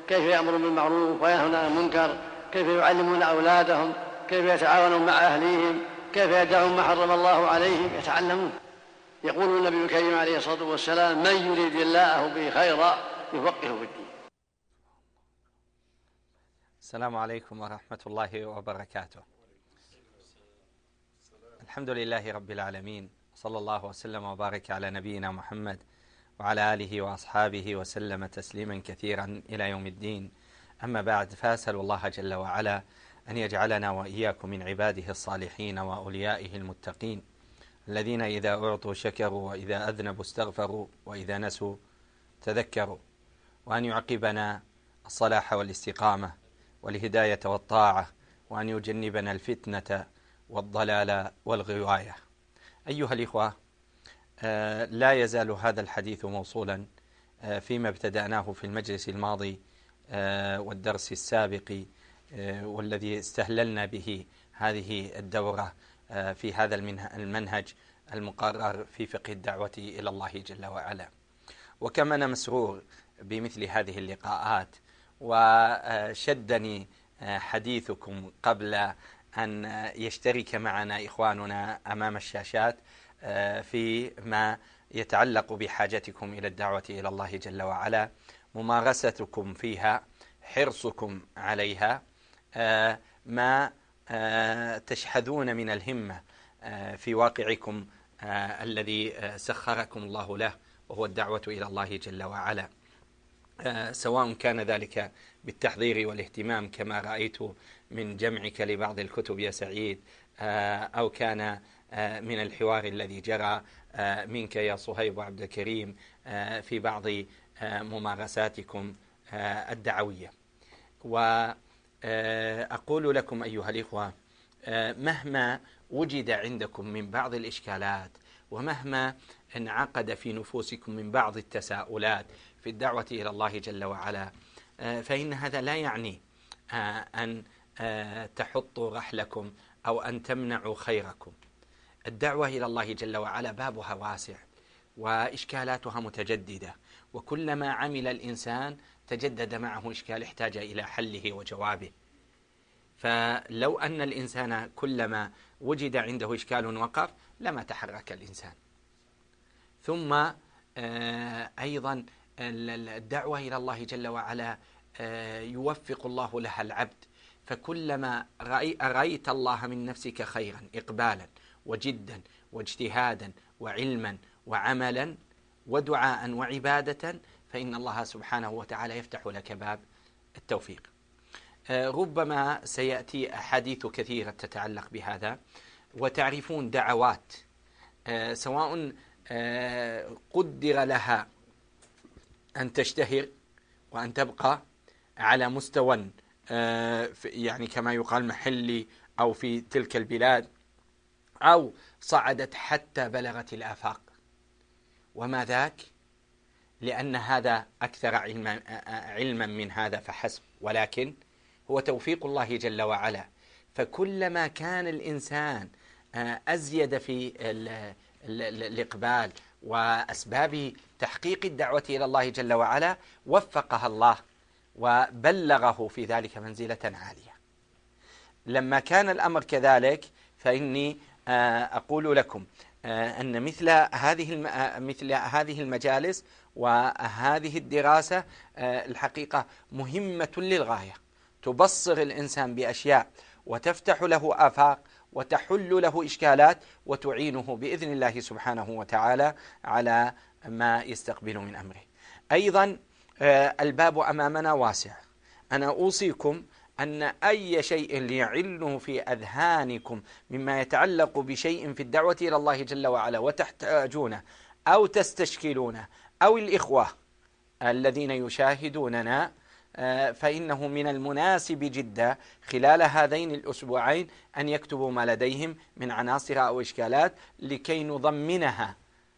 كيف يأمرون بالمعروف وينهون عن المنكر، كيف يعلمون أولادهم، كيف يتعاونون مع أهليهم، كيف يدعون ما حرم الله عليهم، يتعلمون. يقول النبي الكريم عليه الصلاة والسلام: من يريد الله به خيرا يفقهه في الدين. السلام عليكم ورحمة الله وبركاته. الحمد لله رب العالمين، صلى الله وسلم وبارك على نبينا محمد وعلى آله وأصحابه وسلم تسليما كثيرا إلى يوم الدين. أما بعد، فأسأل الله جل وعلا أن يجعلنا وإياكم من عباده الصالحين وأوليائه المتقين الذين إذا أعطوا شكروا، وإذا أذنبوا استغفروا، وإذا نسوا تذكروا، وأن يعقبنا الصلاح والاستقامة والهداية والطاعة، وأن يجنبنا الفتنة والضلال والغواية. أيها الإخوة، لا يزال هذا الحديث موصولا فيما ابتدأناه في المجلس الماضي والدرس السابق، والذي استهللنا به هذه الدورة في هذا المنهج المقرر في فقه الدعوة إلى الله جل وعلا. وكما أنا مسرور بمثل هذه اللقاءات، وشدني حديثكم قبل أن يشترك معنا إخواننا أمام الشاشات فيما يتعلق بحاجتكم إلى الدعوة إلى الله جل وعلا، ممارستكم فيها، حرصكم عليها، ما تشحذون من الهمة في واقعكم الذي سخركم الله له، وهو الدعوة إلى الله جل وعلا، سواء كان ذلك بالتحضير والاهتمام كما رأيت من جمعك لبعض الكتب يا سعيد، أو كان من الحوار الذي جرى منك يا صهيب وعبد الكريم في بعض ممارساتكم الدعوية. وأقول لكم أيها الإخوة، مهما وجد عندكم من بعض الإشكالات، ومهما انعقد في نفوسكم من بعض التساؤلات في الدعوة إلى الله جل وعلا، فإن هذا لا يعني أن تحطوا رحلكم أو أن تمنعوا خيركم. الدعوة إلى الله جل وعلا بابها واسع وإشكالاتها متجددة، وكلما عمل الإنسان تجدد معه إشكال احتاج إلى حله وجوابه. فلو أن الإنسان كلما وجد عنده إشكال وقف لما تحرك الإنسان. ثم أيضا الدعوة إلى الله جل وعلا يوفق الله لها العبد، فكلما رأيت الله من نفسك خيرا إقبالا وجدا واجتهادا وعلما وعملا ودعاء وعبادة، فإن الله سبحانه وتعالى يفتح لك باب التوفيق. ربما سيأتي أحاديث كثيرة تتعلق بهذا، وتعرفون دعوات سواء قدر لها أن تشتهر وأن تبقى على مستوى يعني كما يقال محلي أو في تلك البلاد، أو صعدت حتى بلغت الآفاق. وما ذاك؟ لأن هذا أكثر علما من هذا فحسب، ولكن هو توفيق الله جل وعلا. فكلما كان الإنسان أزيد في الإقبال وأسباب تحقيق الدعوة إلى الله جل وعلا، وفقها الله وبلغه في ذلك منزلة عالية. لما كان الأمر كذلك، فإني أقول لكم أن مثل هذه المجالس وهذه الدراسة الحقيقة مهمة للغاية، تبصر الإنسان بأشياء وتفتح له آفاق وتحل له إشكالات، وتعينه بإذن الله سبحانه وتعالى على ما يستقبل من أمره. أيضا الباب أمامنا واسع. أنا أوصيكم أن أي شيء ليعله في أذهانكم مما يتعلق بشيء في الدعوة إلى الله جل وعلا وتحتاجونه أو تستشكلونه، أو الإخوة الذين يشاهدوننا، فإنه من المناسب جدا خلال هذين الأسبوعين أن يكتبوا ما لديهم من عناصر أو إشكالات لكي نضمنها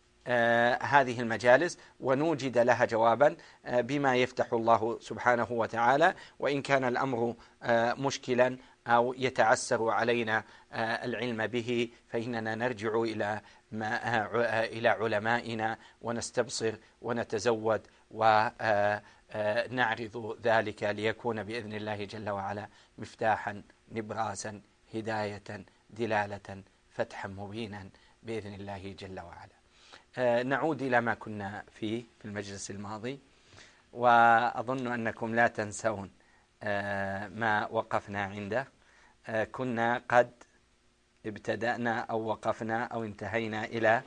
هذه المجالس ونوجد لها جوابا بما يفتح الله سبحانه وتعالى. وإن كان الأمر مشكلا أو يتعسر علينا العلم به، فإننا نرجع إلى علمائنا ونستبصر ونتزود ونعرض ذلك ليكون بإذن الله جل وعلا مفتاحا نبراسا هداية دلالة فتحا مبينا بإذن الله جل وعلا. نعود إلى ما كنا فيه في المجلس الماضي، وأظن أنكم لا تنسون ما وقفنا عنده. كنا قد ابتدأنا أو وقفنا أو انتهينا إلى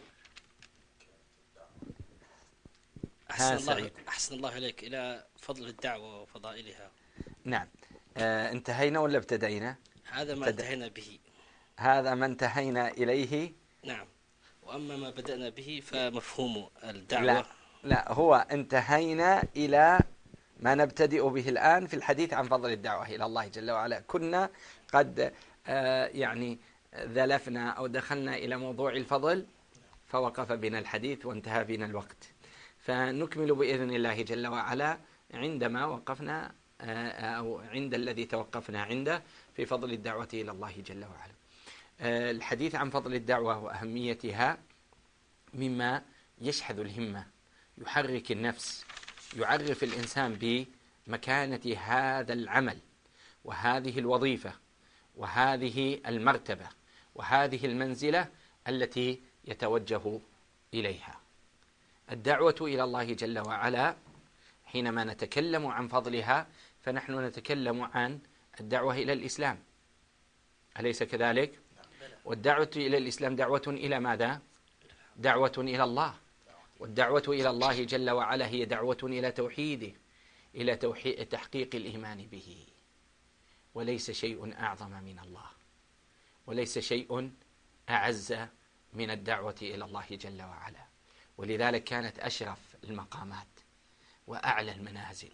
أحسن الله إليك إلى فضل الدعوة وفضائلها. نعم. انتهينا ولا ابتدأنا؟ هذا ما انتهينا به، هذا ما انتهينا إليه. نعم. وأما ما بدأنا به فمفهوم الدعوة. لا هو انتهينا إلى ما نبتدئ به الآن في الحديث عن فضل الدعوة إلى الله جل وعلا. كنا قد يعني ذلفنا أو دخلنا إلى موضوع الفضل فوقف بنا الحديث وانتهى بنا الوقت، فنكمل بإذن الله جل وعلا عندما وقفنا أو عند الذي توقفنا عنده في فضل الدعوة إلى الله جل وعلا. الحديث عن فضل الدعوة وأهميتها مما يشحذ الهمة، يحرك النفس، يعرف الإنسان بمكانة هذا العمل وهذه الوظيفة وهذه المرتبة وهذه المنزلة التي يتوجه إليها. الدعوة إلى الله جل وعلا حينما نتكلم عن فضلها فنحن نتكلم عن الدعوة إلى الإسلام، أليس كذلك؟ والدعوة إلى الإسلام دعوة إلى ماذا؟ دعوة إلى الله، والدعوة إلى الله جل وعلا هي دعوة إلى توحيده، إلى تحقيق الإيمان به. وليس شيء أعظم من الله، وليس شيء أعز من الدعوة إلى الله جل وعلا. ولذلك كانت أشرف المقامات وأعلى المنازل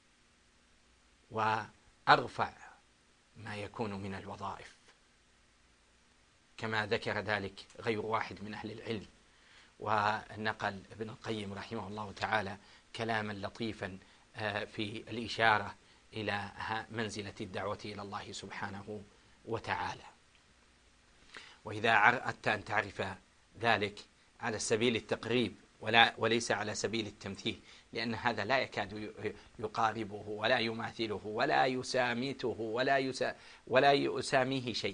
وأرفع ما يكون من الوظائف، كما ذكر ذلك غير واحد من أهل العلم. ونقل ابن القيم رحمه الله تعالى كلاما لطيفا في الإشارة إلى منزلة الدعوة إلى الله سبحانه وتعالى. وإذا أردت أن تعرف ذلك على سبيل التقريب وليس على سبيل التمثيل، لأن هذا لا يكاد يقاربه ولا يماثله ولا يسامته ولا يساميه شيء.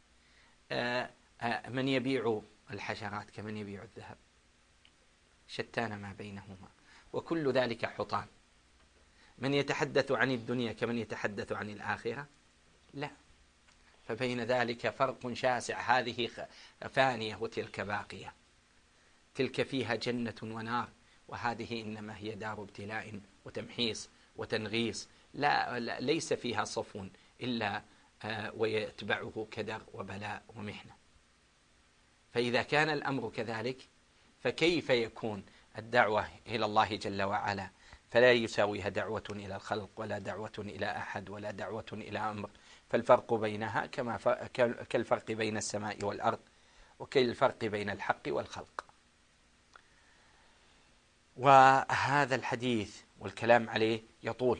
من يبيع الحشرات كمن يبيع الذهب، شتان ما بينهما، وكل ذلك حطام. من يتحدث عن الدنيا كمن يتحدث عن الآخرة؟ لا، فبين ذلك فرق شاسع. هذه فانية وتلك باقية، تلك فيها جنة ونار، وهذه إنما هي دار ابتلاء وتمحيص وتنغيص، ليس فيها صفو إلا ويتبعه كدر وبلاء ومحنة. فإذا كان الأمر كذلك فكيف يكون الدعوة إلى الله جل وعلا؟ فلا يساويها دعوة إلى الخلق ولا دعوة إلى أحد ولا دعوة إلى أمر، فالفرق بينها كالفرق بين السماء والأرض وكالفرق بين الحق والخلق. وهذا الحديث والكلام عليه يطول،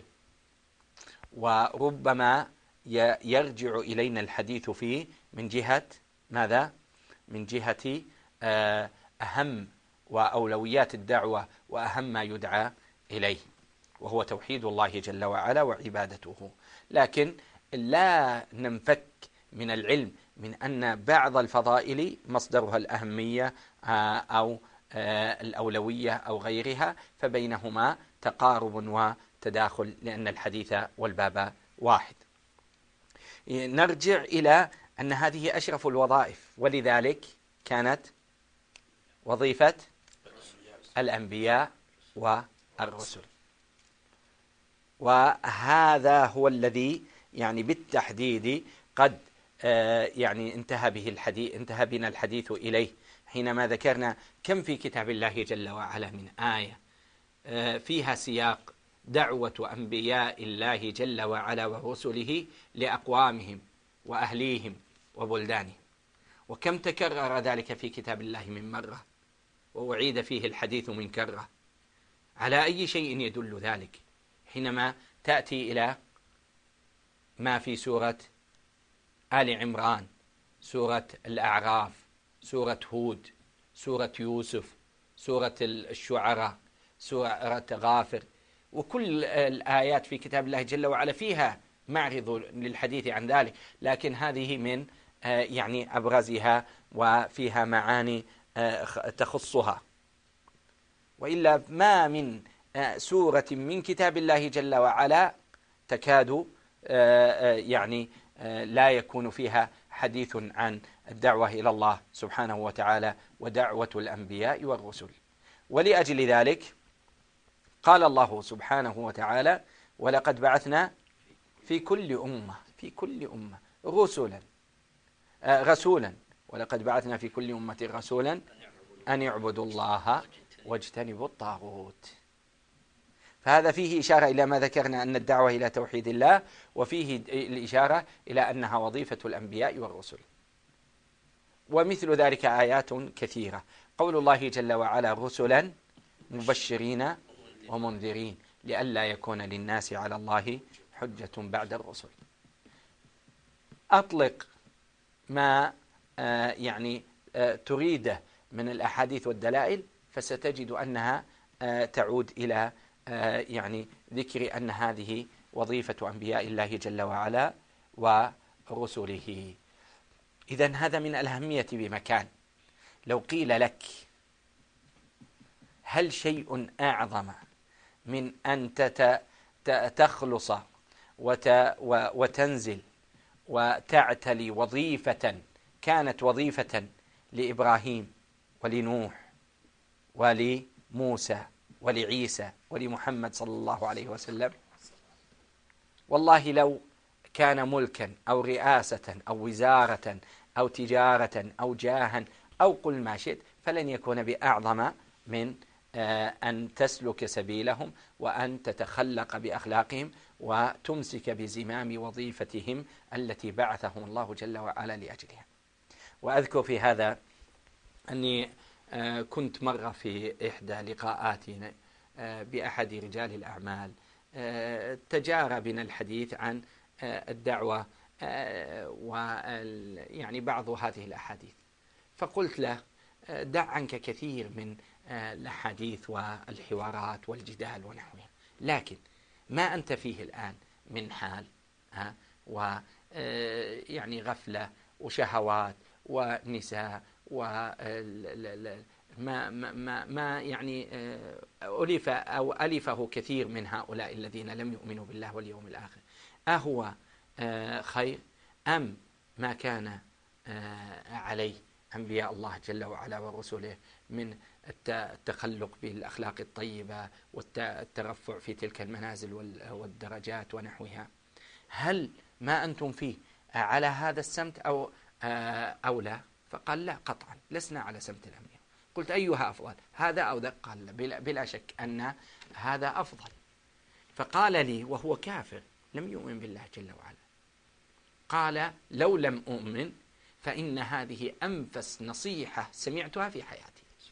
وربما يرجع إلينا الحديث فيه من جهة ماذا؟ من جهة أهم وأولويات الدعوة وأهم ما يدعى إليه، وهو توحيد الله جل وعلا وعبادته. لكن لا ننفك من العلم من أن بعض الفضائل مصدرها الأهمية أو الأولوية أو غيرها، فبينهما تقارب وتداخل لأن الحديث والباب واحد. نرجع إلى أن هذه أشرف الوظائف، ولذلك كانت وظيفة الأنبياء والرسل. وهذا هو الذي يعني بالتحديد قد يعني انتهى بنا الحديث إليه حينما ذكرنا كم في كتاب الله جل وعلا من آية فيها سياق دعوة أنبياء الله جل وعلا ورسله لأقوامهم وأهليهم وبلدانهم، وكم تكرر ذلك في كتاب الله من مرة وأعيد فيه الحديث من كرة. على أي شيء يدل ذلك؟ حينما تأتي إلى ما في سورة آل عمران، سورة الأعراف، سورة هود، سورة يوسف، سورة الشعراء، سورة غافر، وكل الآيات في كتاب الله جل وعلا فيها معرض للحديث عن ذلك، لكن هذه من يعني أبرزها وفيها معاني تخصها. وإلا ما من سورة من كتاب الله جل وعلا تكاد يعني لا يكون فيها حديث عن الدعوة إلى الله سبحانه وتعالى ودعوة الأنبياء والرسل. ولأجل ذلك قال الله سبحانه وتعالى: ولقد بعثنا في كل أمة رسولا ولقد بعثنا في كل أمة رسولا أن يعبدوا الله واجتنبوا الطاغوت. فهذا فيه إشارة إلى ما ذكرنا أن الدعوة إلى توحيد الله، وفيه الإشارة إلى أنها وظيفة الأنبياء والرسل. ومثل ذلك آيات كثيرة. قول الله جل وعلا: رسلا مبشرين ومنذرين لئلا يكون للناس على الله حجة بعد الرسل. أطلق ما يعني تريده من الأحاديث والدلائل، فستجد أنها تعود إلى يعني ذكر أن هذه وظيفة أنبياء الله جل وعلا ورسله. إذن هذا من الأهمية بمكان. لو قيل لك: هل شيء أعظم من أن تخلص وتنزل وتعتلي وظيفة كانت وظيفة لإبراهيم ولنوح ولموسى ولعيسى ولمحمد صلى الله عليه وسلم؟ والله لو كان ملكا أو رئاسة أو وزارة أو تجارة أو جاها أو قل ما شئت، فلن يكون بأعظم من أن تسلك سبيلهم وأن تتخلق بأخلاقهم وتمسك بزمام وظيفتهم التي بعثهم الله جل وعلا لأجلها. وأذكر في هذا أني كنت مرة في إحدى لقاءاتنا بأحد رجال الأعمال تجارى بنا الحديث عن الدعوة ويعني بعض هذه الأحاديث، فقلت له: دع عنك كثير من الأحاديث والحوارات والجدال ونحوها، لكن ما أنت فيه الآن من حال ويعني غفلة وشهوات ونساء ما يعني ألفه كثير من هؤلاء الذين لم يؤمنوا بالله واليوم الآخر، أهو خير أم ما كان عليه أنبياء الله جل وعلا ورسله من التخلق بالأخلاق الطيبة والترفع في تلك المنازل والدرجات ونحوها؟ هل ما أنتم فيه على هذا السمت أو لا؟ فقال: لا، قطعا لسنا على سمت الأنبياء. قلت: أيها أفضل، هذا أو ذاك؟ قال: بلا شك أن هذا أفضل. فقال لي وهو كافر لم يؤمن بالله جل وعلا، قال: لو لم أؤمن فإن هذه أنفس نصيحة سمعتها في حياتي.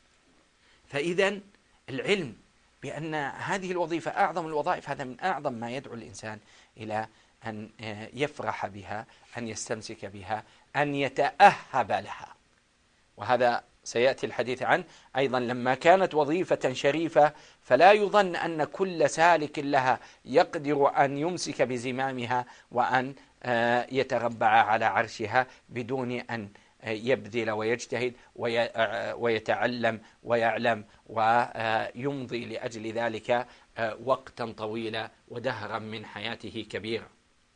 فإذا العلم بأن هذه الوظيفة أعظم الوظائف، هذا من أعظم ما يدعو الإنسان إلى أن يفرح بها، أن يستمسك بها، أن يتأهب لها. وهذا سيأتي الحديث عنه أيضا. لما كانت وظيفة شريفة فلا يظن أن كل سالك لها يقدر أن يمسك بزمامها وأن يتربع على عرشها بدون أن يبذل ويجتهد ويتعلم ويعلم ويمضي لأجل ذلك وقتا طويلا ودهرا من حياته كبيرا.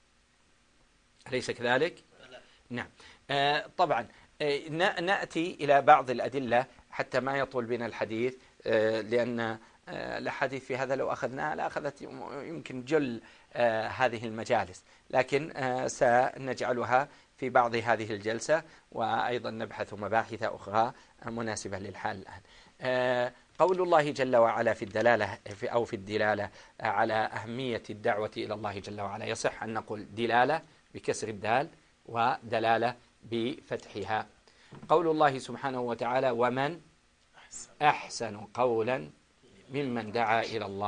أليس كذلك؟ نعم. طبعا نأتي إلى بعض الأدلة حتى ما يطول بنا الحديث، لأن الأحاديث في هذا لو أخذناها لأخذت يمكن جل هذه المجالس، لكن سنجعلها في بعض هذه الجلسة، وأيضا نبحث مباحث أخرى مناسبة للحال الآن. قول الله جل وعلا في الدلالة أو في الدلالة على أهمية الدعوة إلى الله جل وعلا، يصح أن نقول دلالة بكسر الدال ودلالة بفتحها. قول الله سبحانه وتعالى: ومن أحسن قولا ممن دعا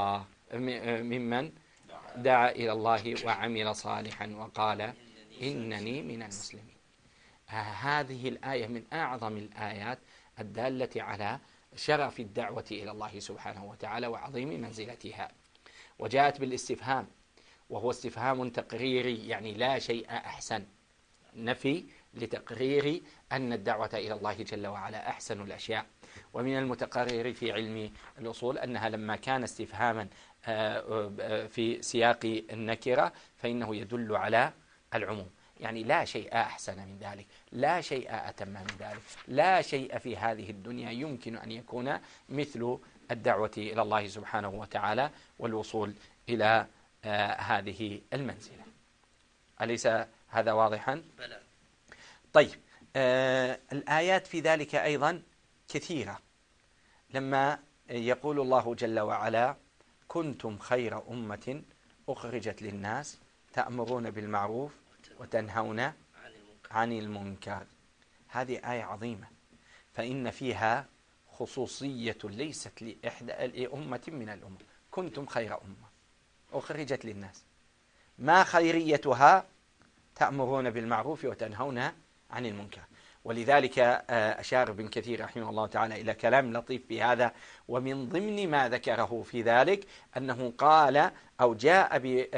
إلى الله وعمل صالحا وقال إنني من المسلمين. هذه الآية من أعظم الآيات الدالة على شرف الدعوة إلى الله سبحانه وتعالى وعظيم منزلتها. وجاءت بالاستفهام، وهو استفهام تقريري، يعني لا شيء أحسن، نفي لتقرير أن الدعوة إلى الله جل وعلا أحسن الأشياء. ومن المتقرر في علم الأصول أنها لما كان استفهاما في سياق النكرة فإنه يدل على العموم، يعني لا شيء أحسن من ذلك، لا شيء أتم من ذلك، لا شيء في هذه الدنيا يمكن أن يكون مثل الدعوة إلى الله سبحانه وتعالى والوصول إلى هذه المنزلة. أليس هذا واضحا؟ بلى. طيب، الآيات في ذلك أيضا كثيرة. لما يقول الله جل وعلا: كنتم خير أمة أخرجت للناس تأمرون بالمعروف وتنهون عن المنكر، هذه آية عظيمة، فإن فيها خصوصية ليست لأمة من الأمم. كنتم خير أمة أخرجت للناس، ما خيريتها؟ تأمرون بالمعروف وتنهون عن المنكر. ولذلك أشار ابن كثير رحمه الله تعالى إلى كلام لطيف في هذا، ومن ضمن ما ذكره في ذلك أنه قال أو جاء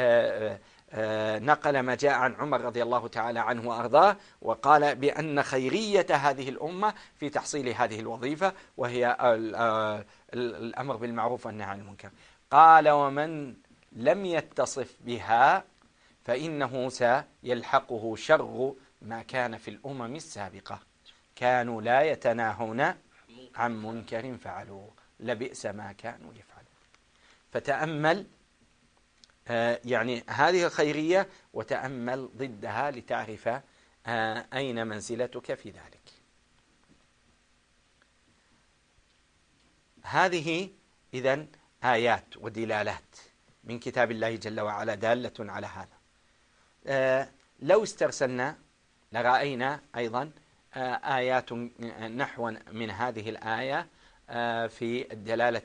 نقل ما جاء عن عمر رضي الله تعالى عنه وأرضاه، وقال بأن خيرية هذه الأمة في تحصيل هذه الوظيفة، وهي الأمر بالمعروف والنهي عن المنكر. قال: ومن لم يتصف بها فإنه سيلحقه شر ما كان في الأمم السابقة، كانوا لا يتناهون عن منكر فعلوه لبئس ما كانوا يفعلون. فتأمل يعني هذه الخيرية، وتأمل ضدها لتعرف أين منزلتك في ذلك. هذه إذن آيات ودلالات من كتاب الله جل وعلا دالة على هذا. لو استرسلنا لرأينا أيضا آيات نحو من هذه الآية في الدلالة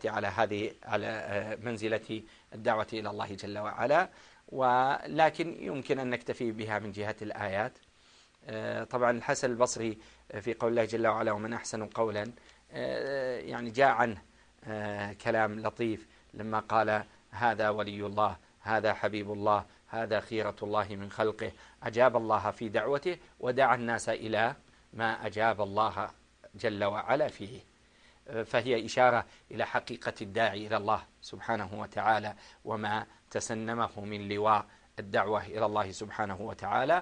على منزلة الدعوة إلى الله جل وعلا، ولكن يمكن أن نكتفي بها من جهة الآيات. طبعا الحسن البصري في قول الله جل وعلا: ومن أحسن قولا، يعني جاء عنه كلام لطيف لما قال: هذا ولي الله، هذا حبيب الله، هذا خيرة الله من خلقه، أجاب الله في دعوته ودعا الناس إلى ما أجاب الله جل وعلا فيه. فهي إشارة إلى حقيقة الداعي إلى الله سبحانه وتعالى، وما تسنمه من لواء الدعوة إلى الله سبحانه وتعالى،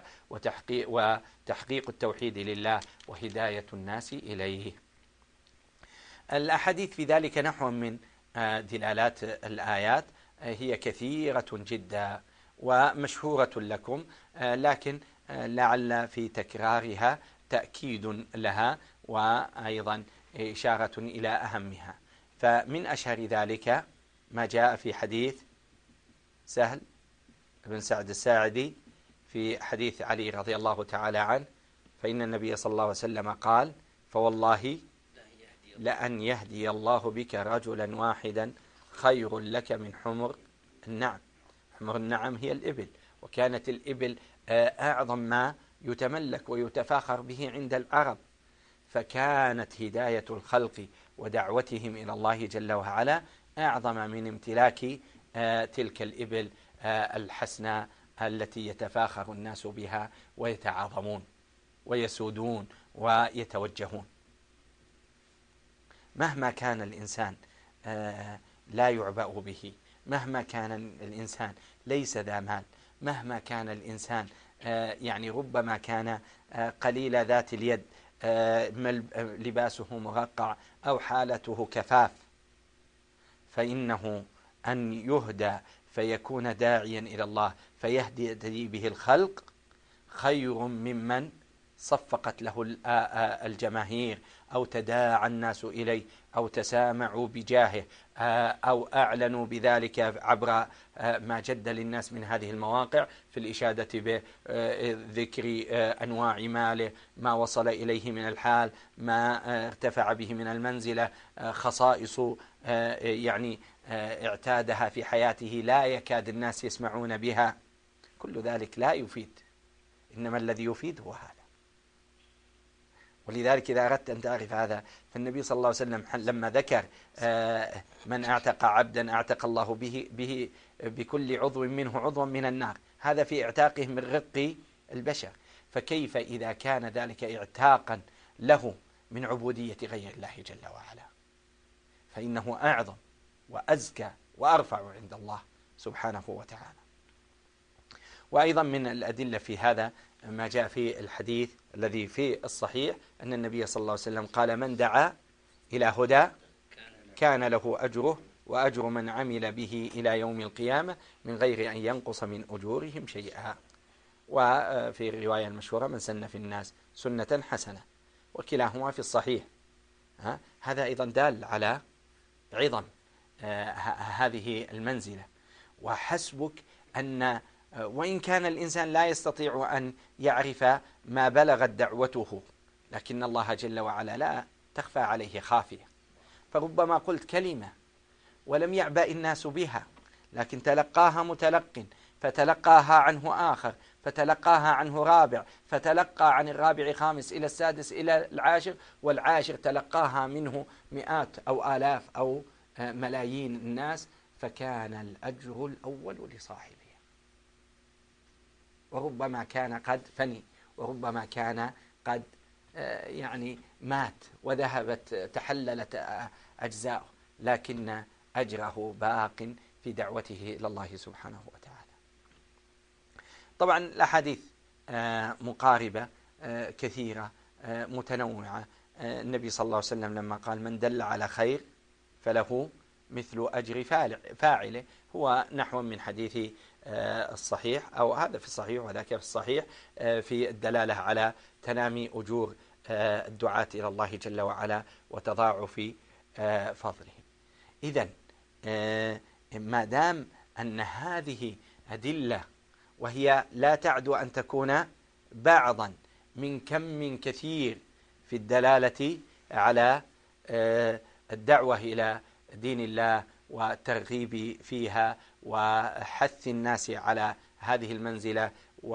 وتحقيق التوحيد لله وهداية الناس إليه. الأحاديث في ذلك نحو من دلالات الآيات هي كثيرة جدا ومشهورة لكم، لكن لعل في تكرارها تأكيد لها وأيضا إشارة إلى أهمها. فمن أشهر ذلك ما جاء في حديث سهل بن سعد الساعدي في حديث علي رضي الله تعالى عنه، فإن النبي صلى الله عليه وسلم قال: فوالله لأن يهدي الله بك رجلا واحدا خير لك من حمر النعم. حمر النعم هي الإبل، وكانت الإبل أعظم ما يتملك ويتفاخر به عند العرب، فكانت هداية الخلق ودعوتهم إلى الله جل وعلا أعظم من امتلاك تلك الإبل الحسناء التي يتفاخر الناس بها ويتعاظمون ويسودون ويتوجهون. مهما كان الإنسان لا يعبأ به، مهما كان الإنسان ليس ذا مال، مهما كان الإنسان يعني ربما كان قليل ذات اليد، لباسه مرقع أو حالته كفاف، فإنه أن يهدى فيكون داعيا إلى الله فيهدي به الخلق خير ممن صفقت له الجماهير أو تداعى الناس إليه أو تسامعوا بجاهه أو أعلنوا بذلك عبر ما جد للناس من هذه المواقع في الإشادة بذكر أنواع ماله، ما وصل إليه من الحال، ما ارتفع به من المنزلة، خصائص يعني اعتادها في حياته لا يكاد الناس يسمعون بها. كل ذلك لا يفيد، إنما الذي يفيد هو هذا. ولذلك إذا أردت أن تعرف هذا فالنبي صلى الله عليه وسلم لما ذكر من اعتق عبدا اعتق الله به بكل عضو منه عضوا من النار، هذا في اعتاقه من رق البشر، فكيف إذا كان ذلك اعتاقا له من عبودية غير الله جل وعلا، فإنه أعظم وأزكى وأرفع عند الله سبحانه وتعالى. وأيضا من الأدلة في هذا ما جاء في الحديث الذي في الصحيح أن النبي صلى الله عليه وسلم قال: من دعا إلى هدى كان له أجره وأجر من عمل به إلى يوم القيامة من غير أن ينقص من أجورهم شيئا. وفي الرواية المشهورة: من سن في الناس سنة حسنة، وكلاهما في الصحيح. هذا أيضا دال على عظم هذه المنزلة. وحسبك أن وإن كان الإنسان لا يستطيع أن يعرف ما بلغت دعوته، لكن الله جل وعلا لا تخفى عليه خافية، فربما قلت كلمة ولم يعبأ الناس بها، لكن تلقاها متلق، فتلقاها عنه آخر، فتلقاها عنه رابع، فتلقى عن الرابع خامس إلى السادس إلى العاشر، والعاشر تلقاها منه مئات أو آلاف أو ملايين الناس، فكان الأجر الأول لصاحبه. وربما كان قد فني، وربما كان قد يعني مات وذهبت تحللت أجزاؤه، لكن أجره باق في دعوته إلى الله سبحانه وتعالى. طبعا الأحاديث مقاربة كثيرة متنوعة. النبي صلى الله عليه وسلم لما قال: من دل على خير فله مثل أجر فاعله، هو نحو من حديث الصحيح، أو هذا في الصحيح وذاك في الصحيح، في الدلالة على تنامي أجور الدعاة إلى الله جل وعلا وتضاعف فضلهم. إذن ما دام أن هذه أدلة، وهي لا تعد أن تكون بعضا من كم كثير في الدلالة على الدعوة إلى دين الله والترغيب فيها وحث الناس على هذه المنزلة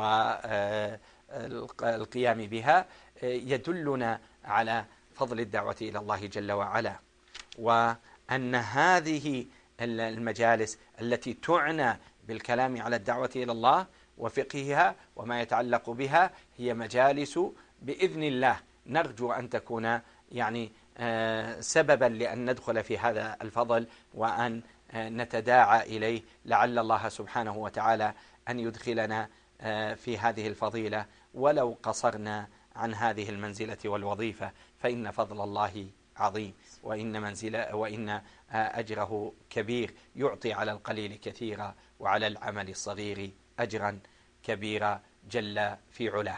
والقيام بها، يدلنا على فضل الدعوة إلى الله جل وعلا، وأن هذه المجالس التي تعنى بالكلام على الدعوة إلى الله وفقهها وما يتعلق بها هي مجالس بإذن الله نرجو أن تكون يعني سببا لأن ندخل في هذا الفضل وأن نتداعى إليه، لعل الله سبحانه وتعالى أن يدخلنا في هذه الفضيلة ولو قصرنا عن هذه المنزلة والوظيفة، فإن فضل الله عظيم، وإن أجره كبير، يعطي على القليل كثيرا وعلى العمل الصغير أجرا كبيرا جل في علاه.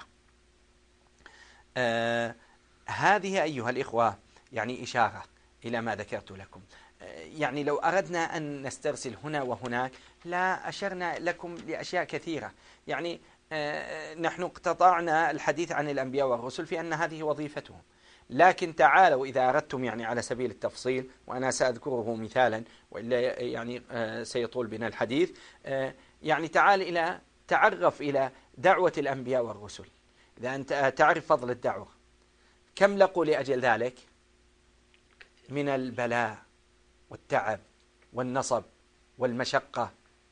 هذه أيها الإخوة يعني إشارة إلى ما ذكرت لكم. يعني لو أردنا أن نسترسل هنا وهناك لا أشرنا لكم لأشياء كثيرة. يعني نحن اقتطعنا الحديث عن الأنبياء والرسل في أن هذه وظيفتهم، لكن تعالوا إذا أردتم يعني على سبيل التفصيل، وأنا سأذكره مثالا وإلا يعني سيطول بنا الحديث، يعني تعرف إلى دعوة الأنبياء والرسل. إذا أنت تعرف فضل الدعوة، كم لقوا لأجل ذلك من البلاء والتعب والنصب والمشقة،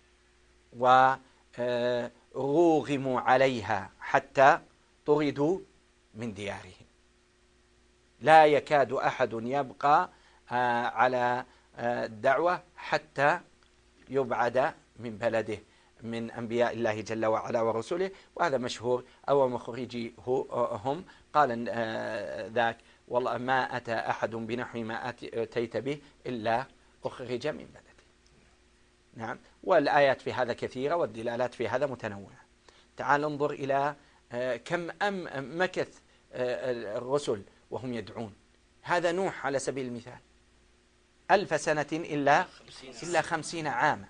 وروغموا عليها حتى طردوا من ديارهم. لا يكاد أحد يبقى على الدعوة حتى يبعد من بلده من أنبياء الله جل وعلا ورسله، وهذا مشهور. أو مخرجي هم قال ذاك: والله ما أتى أحد بنحو ما أتيت به إلا أخرج من بلده. نعم، والآيات في هذا كثيرة والدلالات في هذا متنوعة. تعال انظر إلى كم مكث الرسل وهم يدعون. هذا نوح على سبيل المثال 1000 سنة إلا 50 عاما.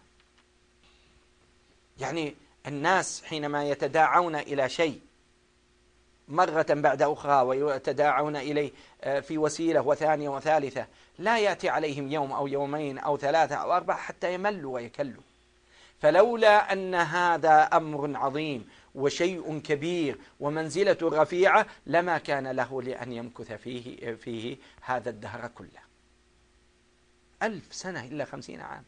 يعني الناس حينما يتداعون إلى شيء مرة بعد أخرى ويتداعون إليه في وسيلة وثانية وثالثة، لا يأتي عليهم يوم أو يومين أو 3 أو 4 حتى يملوا ويكلوا. فلولا أن هذا أمر عظيم وشيء كبير ومنزلة رفيعة لما كان له لأن يمكث فيه هذا الدهر كله. 1000 سنة إلا 50 عام.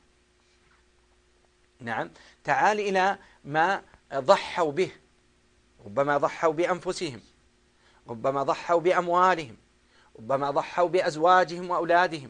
نعم. تعال إلى ما ضحوا به، ربما ضحوا بأنفسهم، ربما ضحوا بأموالهم، ربما ضحوا بأزواجهم وأولادهم،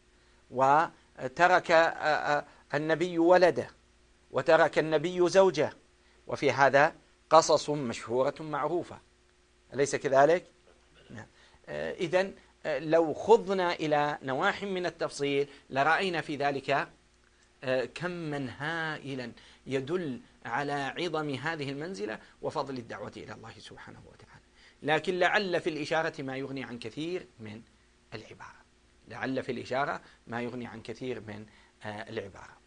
وترك النبي ولده، وترك النبي زوجه، وفي هذا قصص مشهورة معروفة، أليس كذلك؟ إذن لو خضنا إلى نواح من التفصيل لرأينا في ذلك كما هائلا يدل على عظم هذه المنزلة وفضل الدعوة إلى الله سبحانه وتعالى. لكن لعل في الإشارة ما يغني عن كثير من العبارة، لعل في الإشارة ما يغني عن كثير من العبارة.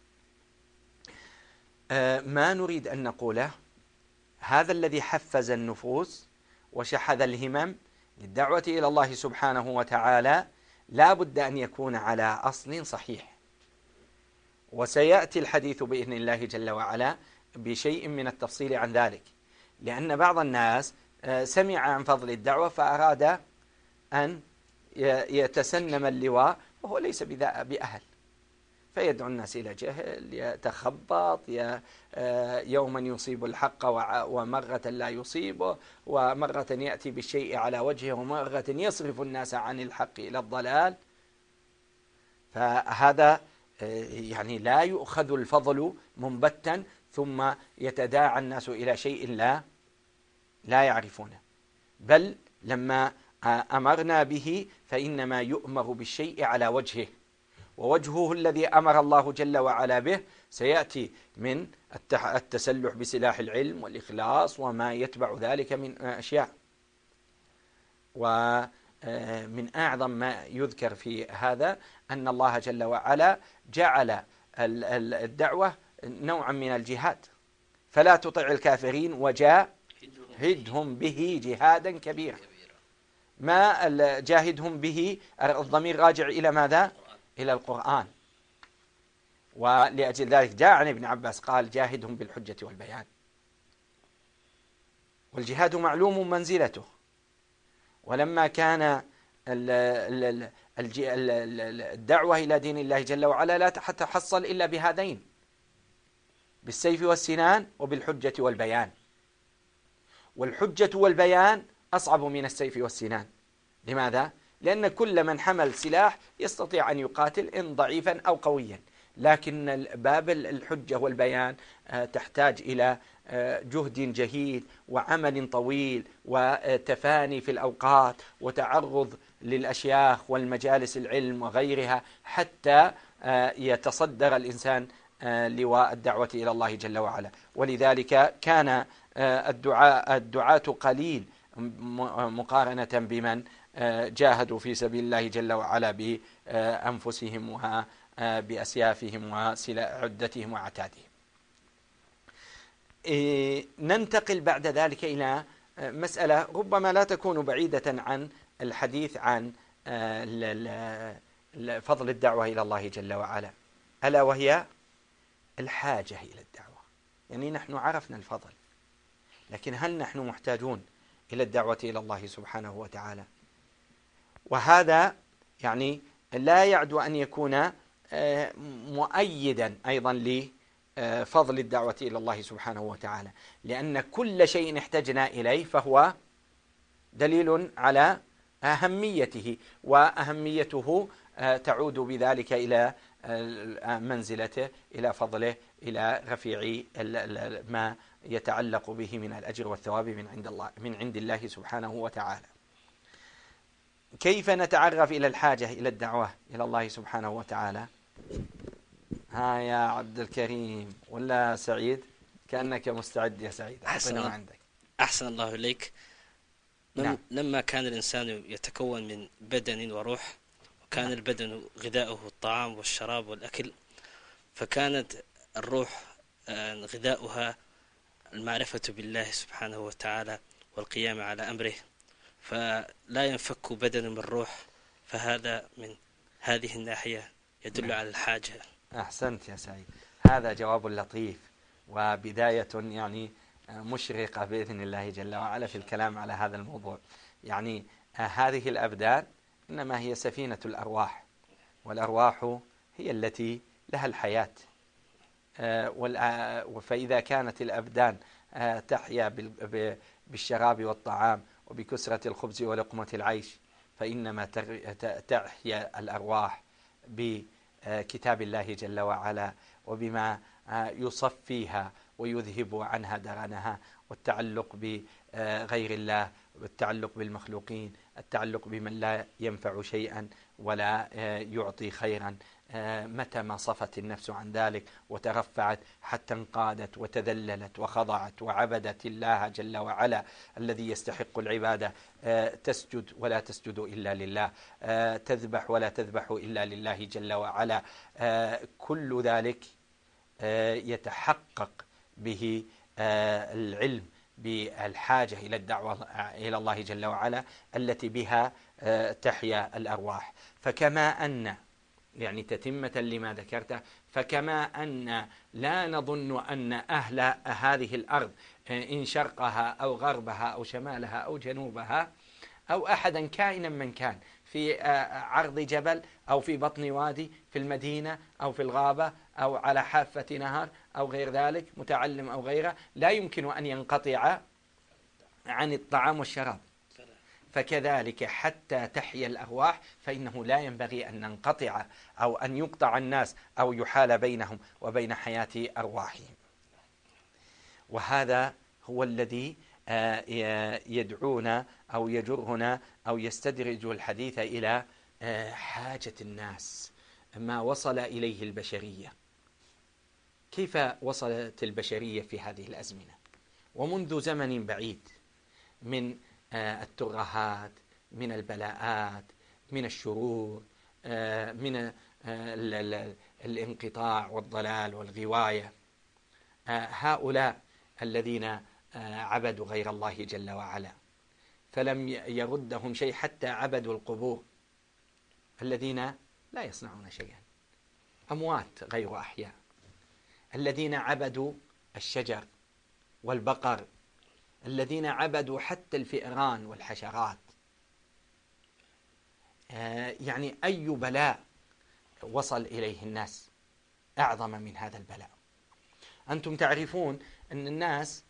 ما نريد أن نقوله، هذا الذي حفز النفوس وشحذ الهمم للدعوة إلى الله سبحانه وتعالى لا بد أن يكون على أصل صحيح، وسيأتي الحديث بإذن الله جل وعلا بشيء من التفصيل عن ذلك، لأن بعض الناس سمع عن فضل الدعوة فأراد أن يتسنم اللواء وهو ليس بأهل، فيدعو الناس إلى جهل، يتخبط، يوما يصيب الحق ومرة لا يصيبه، ومرة يأتي بالشيء على وجهه، ومرة يصرف الناس عن الحق إلى الضلال. فهذا يعني لا يؤخذ الفضل منبتا ثم يتداعى الناس إلى شيء لا يعرفونه، بل لما أمرنا به فإنما يؤمر بالشيء على وجهه، ووجهه الذي أمر الله جل وعلا به سيأتي من التسلح بسلاح العلم والإخلاص وما يتبع ذلك من أشياء. ومن أعظم ما يذكر في هذا أن الله جل وعلا جعل الدعوة نوعا من الجهاد، فلا تطع الكافرين وجاهدهم به جهادا كبيرا. ما جاهدهم به الضمير راجع إلى ماذا؟ إلى القرآن. ولأجل ذلك جاء عن ابن عباس قال جاهدهم بالحجة والبيان. والجهاد معلوم منزلته، ولما كان الدعوة إلى دين الله جل وعلا لا تحصل إلا بهذين، بالسيف والسنان وبالحجة والبيان. والحجة والبيان أصعب من السيف والسنان. لماذا؟ لأن كل من حمل سلاح يستطيع أن يقاتل إن ضعيفا أو قويا، لكن باب الحجة والبيان تحتاج إلى جهد جهيد وعمل طويل وتفاني في الأوقات وتعرض للأشياخ والمجالس العلم وغيرها حتى يتصدر الإنسان لواء الدعوة إلى الله جل وعلا. ولذلك كان الدعاة قليل مقارنة بمن جاهدوا في سبيل الله جل وعلا بأنفسهم وبأسيافهم وعدتهم وعتادهم. ننتقل بعد ذلك إلى مسألة ربما لا تكون بعيدة عن الحديث عن فضل الدعوة إلى الله جل وعلا، ألا وهي الحاجة إلى الدعوة. يعني نحن عرفنا الفضل، لكن هل نحن محتاجون إلى الدعوة إلى الله سبحانه وتعالى؟ وهذا يعني لا يعدو أن يكون مؤيدا أيضا لفضل الدعوة إلى الله سبحانه وتعالى، لأن كل شيء احتجنا إليه فهو دليل على أهميته، وأهميته تعود بذلك إلى منزلته، إلى فضله، إلى رفيع ما يتعلق به من الأجر والثواب من عند الله سبحانه وتعالى. كيف نتعرف إلى الحاجة إلى الدعوة إلى الله سبحانه وتعالى؟ ها يا عبد الكريم ولا سعيد؟ كأنك مستعد يا سعيد. أحسن الله إليك. لما كان الإنسان يتكون من بدن وروح، وكان البدن غذاؤه الطعام والشراب والأكل، فكانت الروح غذاؤها المعرفة بالله سبحانه وتعالى والقيام على أمره، فلا ينفك بدن من روح، فهذا من هذه الناحية يدل على الحاجة. أحسنت يا سعيد، هذا جواب لطيف وبداية يعني مشرقة بإذن الله جل وعلا في الكلام على هذا الموضوع. يعني هذه الأبدان إنما هي سفينة الأرواح، والأرواح هي التي لها الحياة. فإذا كانت الأبدان تحيا بالشراب والطعام وبكسرة الخبز ولقمة العيش، فإنما تحيا الأرواح بكتاب الله جل وعلا وبما يصفيها ويذهب عنها درنها، والتعلق بغير الله والتعلق بالمخلوقين، التعلق بمن لا ينفع شيئا ولا يعطي خيرا. متى ما صفت النفس عن ذلك وترفعت حتى انقادت وتذللت وخضعت وعبدت الله جل وعلا الذي يستحق العبادة، تسجد ولا تسجد إلا لله، تذبح ولا تذبح إلا لله جل وعلا، كل ذلك يتحقق به العلم بالحاجة إلى الدعوة إلى الله جل وعلا التي بها تحيا الأرواح. فكما أن، يعني تتمة لما ذكرته، فكما أن لا نظن أن أهل هذه الأرض إن شرقها أو غربها أو شمالها أو جنوبها أو أحدا كائنا من كان في عرض جبل أو في بطن وادي في المدينة أو في الغابة أو على حافة نهر أو غير ذلك، متعلم أو غيره، لا يمكن أن ينقطع عن الطعام والشراب. فكذلك حتى تحيا الأرواح فإنه لا ينبغي أن ننقطع أو أن يقطع الناس أو يحال بينهم وبين حياة أرواحهم. وهذا هو الذي يدعونا أو يجرنا أو يستدرج الحديث إلى حاجة الناس، ما وصل إليه البشرية. كيف وصلت البشرية في هذه الأزمنة ومنذ زمن بعيد، من الترهات، من البلاءات، من الشرور، من الانقطاع والضلال والغواية. هؤلاء الذين عبدوا غير الله جل وعلا فلم يردهم شيء، حتى عبدوا القبور الذين لا يصنعون شيئا، أموات غير أحياء، الذين عبدوا الشجر والبقر، الذين عبدوا حتى الفئران والحشرات. يعني أي بلاء وصل إليه الناس أعظم من هذا البلاء؟ أنتم تعرفون أن الناس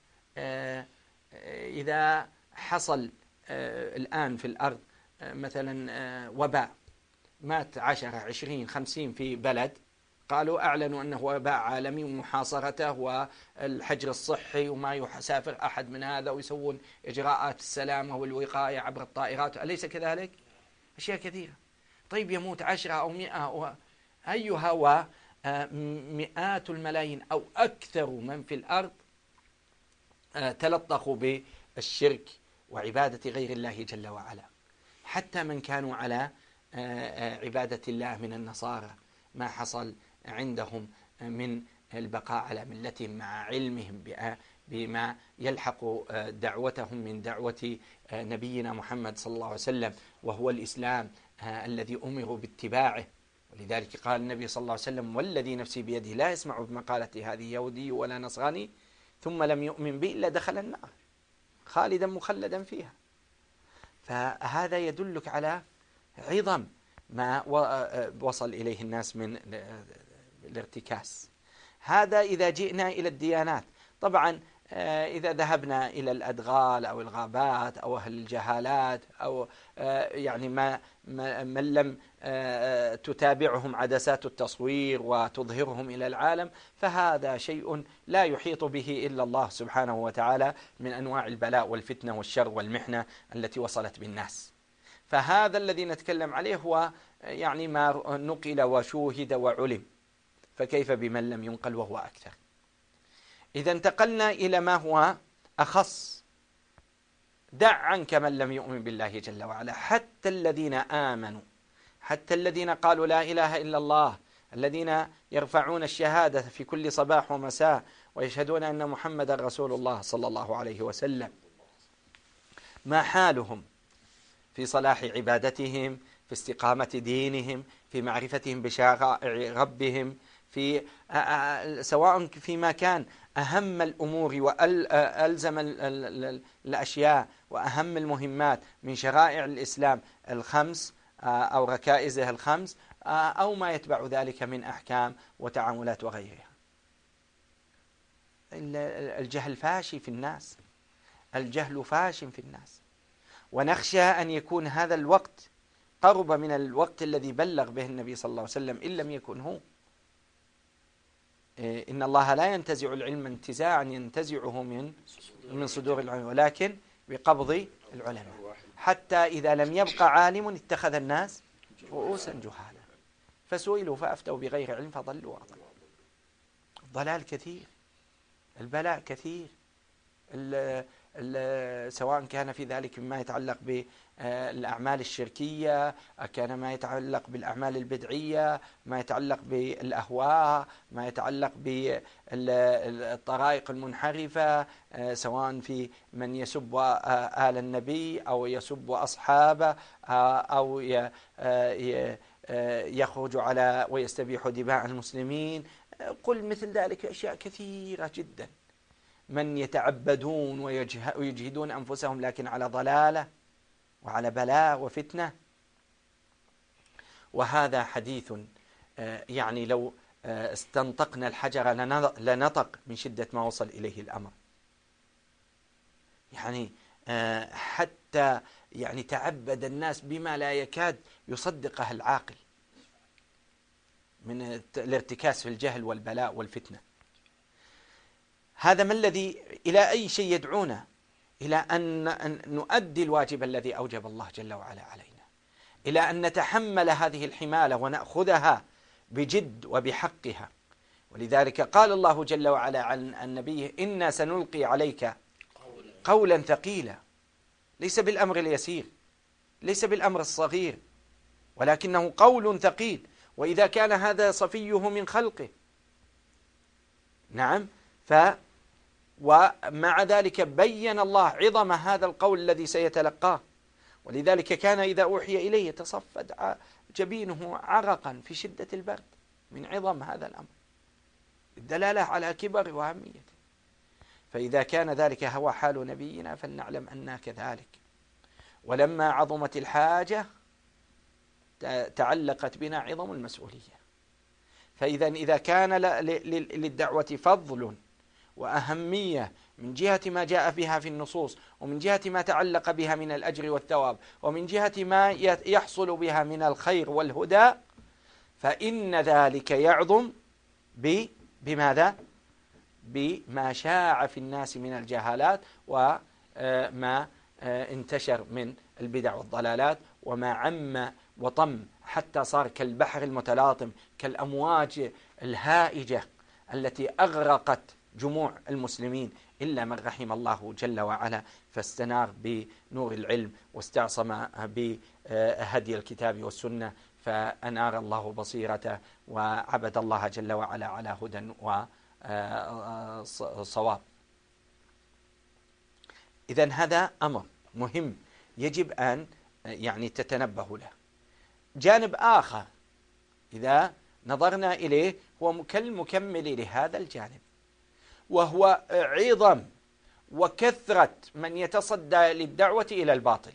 إذا حصل الآن في الأرض مثلا وباء، مات 10 20 50 في بلد، قالوا أعلنوا أنه وباء عالمي ومحاصرته والحجر الصحي وما يسافر أحد من هذا، ويسوون إجراءات السلامة والوقاية عبر الطائرات، أليس كذلك؟ أشياء كثيرة. طيب يموت 10 أو 100 أيها ومئات الملايين أو أكثر من في الأرض تلطخوا بالشرك وعبادة غير الله جل وعلا، حتى من كانوا على عبادة الله من النصارى، ما حصل عندهم من البقاء على ملتهم مع علمهم بما يلحق دعوتهم من دعوة نبينا محمد صلى الله عليه وسلم، وهو الإسلام الذي أمروا باتباعه. ولذلك قال النبي صلى الله عليه وسلم: والذي نفسي بيده لا يسمع بمقالة هذه يهودي ولا نصراني ثم لم يؤمن بي إلا دخل النار خالدا مخلدا فيها. فهذا يدلك على عظم ما وصل إليه الناس من الارتكاس. هذا إذا جئنا إلى الديانات. طبعا إذا ذهبنا إلى الأدغال أو الغابات أو أهل الجهالات أو يعني من لم تتابعهم عدسات التصوير وتظهرهم إلى العالم، فهذا شيء لا يحيط به إلا الله سبحانه وتعالى من أنواع البلاء والفتنة والشر والمحنة التي وصلت بالناس. فهذا الذي نتكلم عليه هو يعني ما نقل وشوهد وعلم، فكيف بمن لم ينقل وهو أكثر؟ إذا انتقلنا إلى ما هو أخص، دع عنك من لم يؤمن بالله جل وعلا، حتى الذين آمنوا، حتى الذين قالوا لا إله إلا الله، الذين يرفعون الشهادة في كل صباح ومساء ويشهدون أن محمد رسول الله صلى الله عليه وسلم، ما حالهم في صلاح عبادتهم، في استقامة دينهم، في معرفتهم بشرائع ربهم، في سواء فيما كان أهم الأمور وألزم الأشياء وأهم المهمات من شرائع الإسلام الخمس أو ركائزه الخمس، أو ما يتبع ذلك من أحكام وتعاملات وغيرها. الجهل فاشي في الناس، الجهل فاش في الناس، ونخشى أن يكون هذا الوقت قرب من الوقت الذي بلغ به النبي صلى الله عليه وسلم إن لم يكن هو. إن الله لا ينتزع العلم انتزاعا ينتزعه من صدور العلم، ولكن بقبض العلماء، حتى إذا لم يبقى عالم اتخذ الناس رؤوسا جهالا فسئلوا فأفتوا بغير علم فضلوا وأضلوا. الضلال كثير، البلاء كثير، سواء كان في ذلك مما يتعلق بالأعمال الشركية، كان ما يتعلق بالأعمال البدعية، ما يتعلق بالأهواء، ما يتعلق بالطرائق المنحرفة، سواء في من يسب آل النبي أو يسب أصحابه أو يخرج على ويستبيح دماء المسلمين. قل مثل ذلك أشياء كثيرة جدا، من يتعبدون ويجهدون أنفسهم لكن على ضلالة وعلى بلاء وفتنة. وهذا حديث يعني لو استنطقنا الحجر لنطق من شدة ما وصل إليه الأمر. يعني حتى يعني تعبد الناس بما لا يكاد يصدقه العاقل من الارتكاز في الجهل والبلاء والفتنة. هذا ما الذي إلى أي شيء يدعونا؟ إلى أن نؤدي الواجب الذي أوجب الله جل وعلا علينا، إلى أن نتحمل هذه الحمالة ونأخذها بجد وبحقها. ولذلك قال الله جل وعلا عن النبي: إنا سنلقي عليك قولا ثقيلا. ليس بالأمر اليسير، ليس بالأمر الصغير، ولكنه قول ثقيل. وإذا كان هذا صفيه من خلقه، نعم، ومع ذلك بين الله عظم هذا القول الذي سيتلقاه. ولذلك كان إذا أوحي إليه يتصفد جبينه عرقا في شدة البرد من عظم هذا الأمر، الدلالة على كبر وأهميته. فإذا كان ذلك هو حال نبينا فلنعلم أننا كذلك. ولما عظمت الحاجة تعلقت بنا عظم المسؤولية. فإذا إذا كان للدعوة فضل وأهمية من جهة ما جاء بها في النصوص، ومن جهة ما تعلق بها من الأجر والثواب، ومن جهة ما يحصل بها من الخير والهدى، فإن ذلك يعظم بماذا؟ بما شاع في الناس من الجهالات، وما انتشر من البدع والضلالات، وما عم وطم حتى صار كالبحر المتلاطم، كالأمواج الهائجة التي أغرقت جموع المسلمين، إلا من رحم الله جل وعلا فاستنار بنور العلم واستعصم بهدي الكتاب والسنة، فأنار الله بصيرته وعبد الله جل وعلا على هدى وصواب. إذن هذا أمر مهم يجب أن يعني تتنبه له. جانب آخر إذا نظرنا إليه هو كالمكمل لهذا الجانب، وهو عظم وكثرة من يتصدى للدعوة إلى الباطل،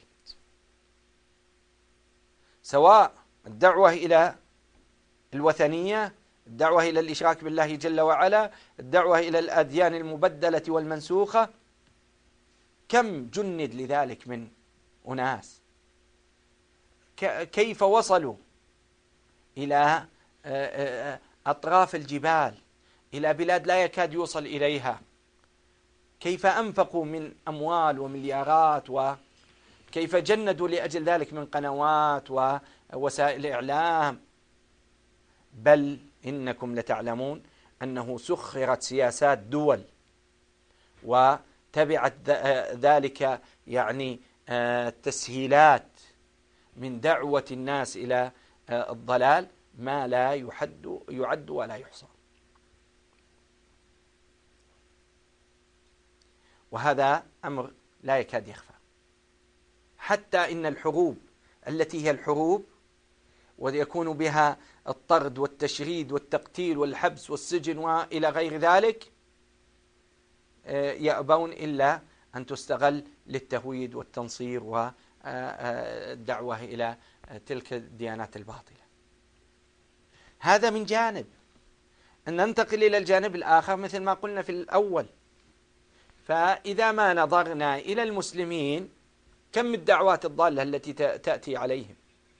سواء الدعوة إلى الوثنية، الدعوة إلى الإشراك بالله جل وعلا، الدعوة إلى الأديان المبدلة والمنسوخة. كم جند لذلك من أناس، كيف وصلوا إلى أطراف الجبال، إلى بلاد لا يكاد يوصل إليها، كيف أنفقوا من أموال ومليارات، وكيف جندوا لأجل ذلك من قنوات ووسائل إعلام. بل إنكم لتعلمون أنه سخرت سياسات دول وتبعت ذلك يعني تسهيلات من دعوة الناس إلى الضلال ما لا يعد ولا يحصى. وهذا أمر لا يكاد يخفى، حتى إن الحروب التي هي الحروب ويكون بها الطرد والتشريد والتقتيل والحبس والسجن وإلى غير ذلك، يأبون إلا أن تستغل للتهويد والتنصير والدعوة إلى تلك الديانات الباطلة. هذا من جانب. أن ننتقل إلى الجانب الآخر مثل ما قلنا في الأول، فإذا ما نظرنا إلى المسلمين كم الدعوات الضالة التي تأتي عليهم،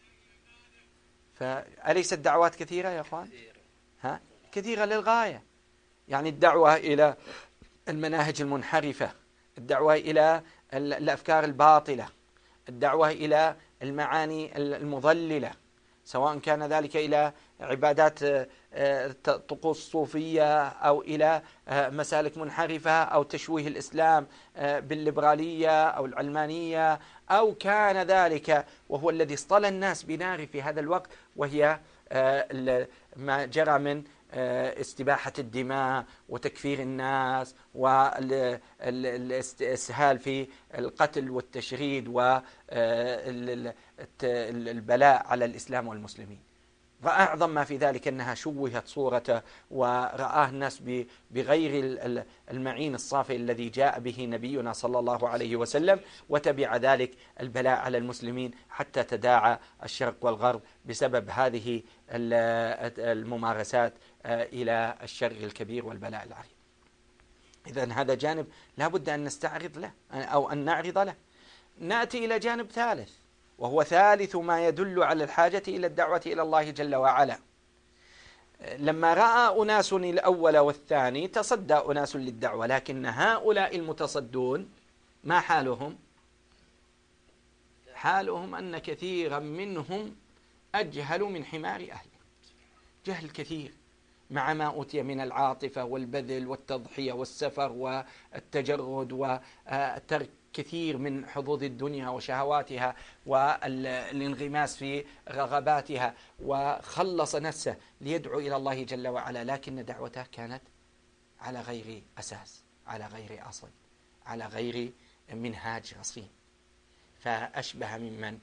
فأليست الدعوات كثيرة يا أخوان؟ كثيرة للغاية. يعني الدعوة إلى المناهج المنحرفة، الدعوة إلى الأفكار الباطلة، الدعوة إلى المعاني المضللة، سواء كان ذلك إلى عبادات طقوس صوفية أو إلى مسالك منحرفة أو تشويه الإسلام بالليبرالية أو العلمانية، أو كان ذلك وهو الذي اصطلى الناس بنار في هذا الوقت، وهي ما جرى من استباحة الدماء وتكفير الناس والاستسهال في القتل والتشريد والبلاء على الإسلام والمسلمين. وأعظم ما في ذلك أنها شوهت صورته ورآه الناس بغير المعين الصافي الذي جاء به نبينا صلى الله عليه وسلم، وتبع ذلك البلاء على المسلمين حتى تداعى الشرق والغرب بسبب هذه الممارسات إلى الشر الكبير والبلاء العظيم. إذن هذا جانب لا بد أن نستعرض له أو أن نعرض له. نأتي إلى جانب ثالث، وهو ثالث ما يدل على الحاجة إلى الدعوة إلى الله جل وعلا. لما رأى أناس الأول والثاني تصدى أناس للدعوة، لكن هؤلاء المتصدون ما حالهم؟ حالهم أن كثيرا منهم أجهل من حمار أهله، جهل كثير مع ما أوتي من العاطفة والبذل والتضحية والسفر والتجرد وترك كثير من حظوظ الدنيا وشهواتها والانغماس في رغباتها، وخلص نفسه ليدعو إلى الله جل وعلا، لكن دعوته كانت على غير أساس، على غير أصل، على غير منهاج رصين، فأشبه ممن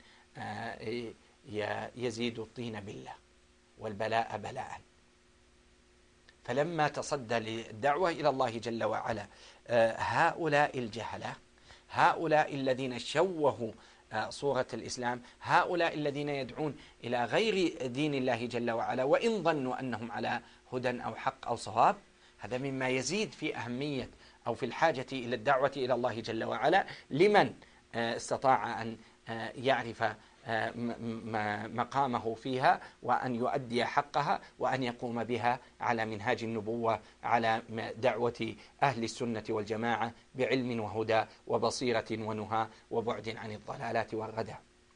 يزيد الطين بالله والبلاء بلاء. فلما تصدى للدعوة إلى الله جل وعلا هؤلاء الجهلة، هؤلاء الذين شوهوا صورة الإسلام، هؤلاء الذين يدعون إلى غير دين الله جل وعلا وإن ظنوا أنهم على هدى أو حق أو صواب، هذا مما يزيد في أهمية أو في الحاجة إلى الدعوة إلى الله جل وعلا لمن استطاع أن يعرف مقامه فيها وأن يؤدي حقها وأن يقوم بها على منهاج النبوة، على دعوة أهل السنة والجماعة بعلم وهدى وبصيرة ونهى وبعد عن الضلالات والردى.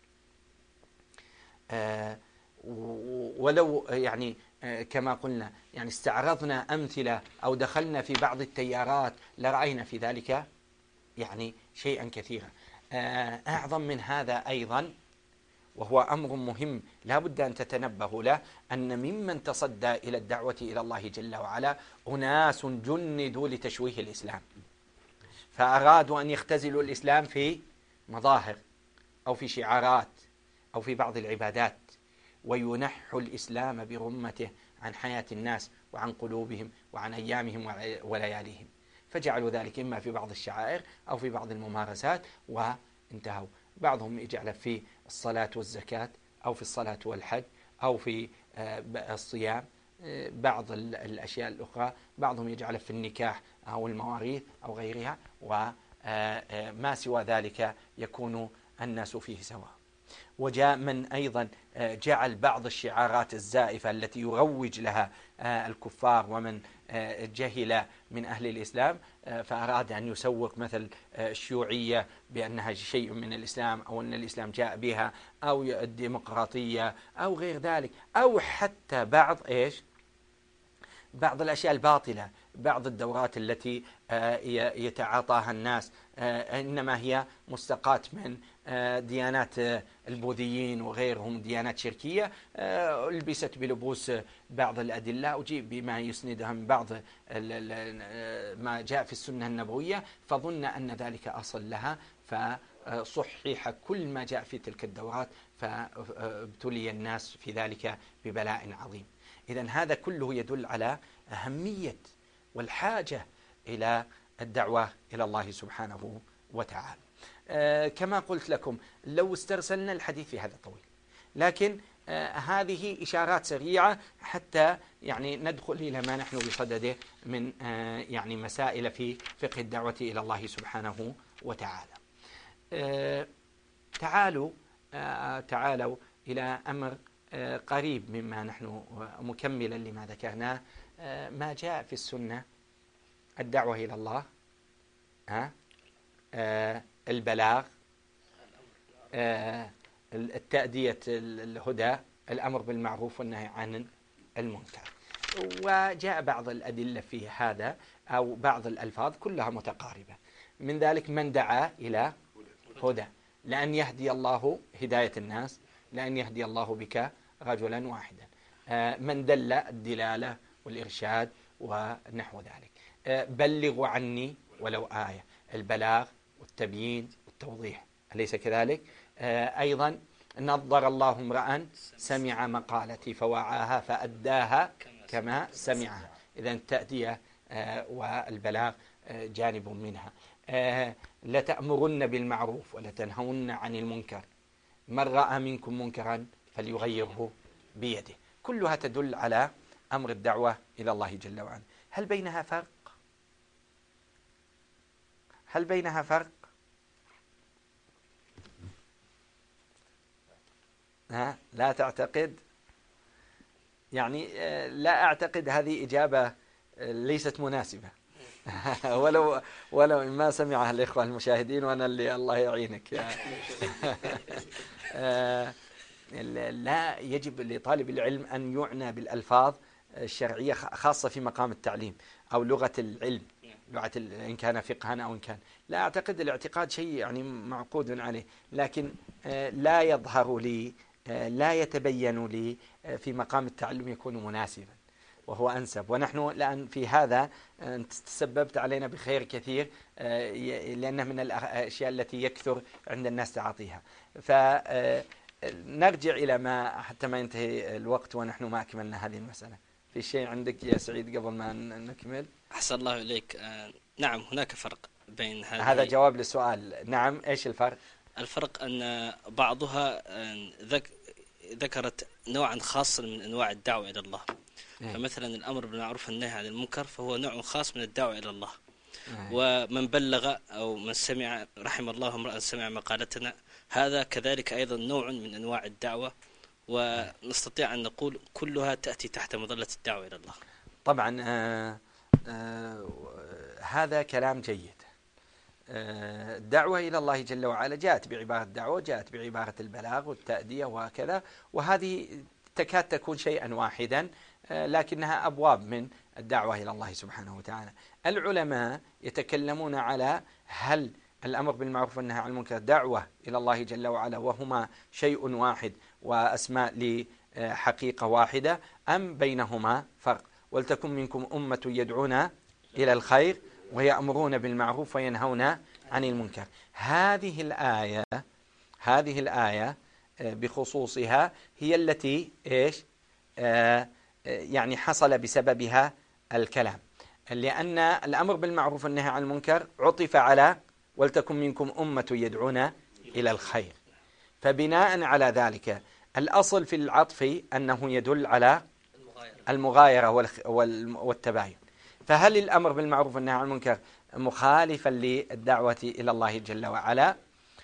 ولو يعني كما قلنا يعني استعرضنا أمثلة أو دخلنا في بعض التيارات لرأينا في ذلك يعني شيئا كثيرا. أعظم من هذا أيضا، وهو أمر مهم لا بد أن تتنبهوا له، أن ممن تصدى إلى الدعوة إلى الله جل وعلا أناس جندوا لتشويه الإسلام، فأرادوا أن يختزلوا الإسلام في مظاهر أو في شعارات أو في بعض العبادات، وينحوا الإسلام برمته عن حياة الناس وعن قلوبهم وعن أيامهم ولياليهم، فجعلوا ذلك إما في بعض الشعائر أو في بعض الممارسات وانتهوا. بعضهم يجعل في الصلاة والزكاة أو في الصلاة والحج أو في الصيام، بعض الأشياء الأخرى بعضهم يجعل في النكاح أو المواريث أو غيرها، وما سوى ذلك يكون الناس فيه سواء. وجاء من أيضا جعل بعض الشعارات الزائفة التي يروج لها الكفار ومن جهل من أهل الإسلام، فأراد أن يسوق مثل الشيوعية بأنها شيء من الإسلام أو أن الإسلام جاء بها، أو الديمقراطية أو غير ذلك، أو حتى بعض الأشياء الباطلة، بعض الدورات التي يتعاطاها الناس إنما هي مستقاة من ديانات البوذيين وغيرهم، ديانات شركية لبست بلبوس بعض الأدلة وجيب بما يسندها من بعض ما جاء في السنة النبوية، فظن أن ذلك أصل لها، فصحح كل ما جاء في تلك الدورات، فابتلي الناس في ذلك ببلاء عظيم. إذن هذا كله يدل على أهمية والحاجة إلى الدعوة إلى الله سبحانه وتعالى. كما قلت لكم لو استرسلنا الحديث في هذا طويل، لكن هذه إشارات سريعة حتى يعني ندخل إلى ما نحن بصدده من يعني مسائل في فقه الدعوة إلى الله سبحانه وتعالى. تعالوا إلى أمر قريب مما نحن مكملا لما ذكرناه، ما جاء في السنة: الدعوة إلى الله، البلاغ، التأدية الهدى، الأمر بالمعروف والنهي عن المنكر. وجاء بعض الأدلة في هذا أو بعض الألفاظ كلها متقاربة، من ذلك: من دعا إلى هدى، لأن يهدي الله هداية الناس، لأن يهدي الله بك رجلا واحدا. من دل، الدلالة والإرشاد ونحو ذلك. بلغوا عني ولو آية، البلاغ والتبيين والتوضيح، أليس كذلك؟ أيضا: نظر الله امرأ سمع مقالتي فوعاها فأداها كما سمعها. إذن التأدية والبلاغ جانب منها. لتأمرن بالمعروف ولتنهون عن المنكر، من رأى منكم منكرا فليغيره بيده. كلها تدل على أمر الدعوة إلى الله جل وعلا. هل بينها فرق؟ هل بينها فرق؟ لا تعتقد؟ يعني لا أعتقد، هذه إجابة ليست مناسبة. ولو ما سمعها الإخوة المشاهدين، وأنا اللي الله يعينك. لا يجب لطالب العلم أن يعنى بالألفاظ الشرعية، خاصة في مقام التعليم أو لغة العلم، لغة إن كان فقها أو إن كان. لا أعتقد الاعتقاد شيء يعني معقود عليه، لكن لا يظهر لي، لا يتبين لي في مقام التعلم يكون مناسبا وهو أنسب. ونحن الآن في هذا تسببت علينا بخير كثير، لأنه من الأشياء التي يكثر عند الناس تعاطيها. فنرجع إلى ما حتى ما ينتهي الوقت ونحن ما أكملنا هذه المسألة. في شيء عندك يا سعيد قبل ما نكمل؟ أحسن الله إليك. نعم، هناك فرق بين هذا جواب للسؤال. نعم، إيش الفرق؟ الفرق أن بعضها ذكرت نوعا خاصا من أنواع الدعوة إلى الله. فمثلا الأمر بالمعروف والنهي عن المنكر فهو نوع خاص من الدعوة إلى الله. ومن بلغ أو من سمع، رحم الله امرأ سمع مقالتنا، هذا كذلك أيضا نوع من أنواع الدعوة، ونستطيع أن نقول كلها تأتي تحت مظلة الدعوة إلى الله. طبعا هذا كلام جيد. الدعوة إلى الله جل وعلا جاءت بعبارة الدعوة، جاءت بعبارة البلاغ والتأدية وكذا، وهذه تكاد تكون شيئا واحدا، لكنها أبواب من الدعوة إلى الله سبحانه وتعالى. العلماء يتكلمون على هل الأمر بالمعروف والنهي عن المنكر دعوة إلى الله جل وعلا وهما شيء واحد وأسماء لحقيقة واحدة، أم بينهما فرق. ولتكن منكم أمة يدعون إلى الخير ويأمرون بالمعروف وينهون عن المنكر. هذه الآية بخصوصها هي التي إيش يعني حصل بسببها الكلام، لأن الأمر بالمعروف والنهي عن المنكر عطف على ولتكن منكم أمة يدعون إلى الخير، فبناء على ذلك الأصل في العطف أنه يدل على المغايرة والتباين. فهل الأمر بالمعروف والنهي عن المنكر مخالفا للدعوة إلى الله جل وعلا؟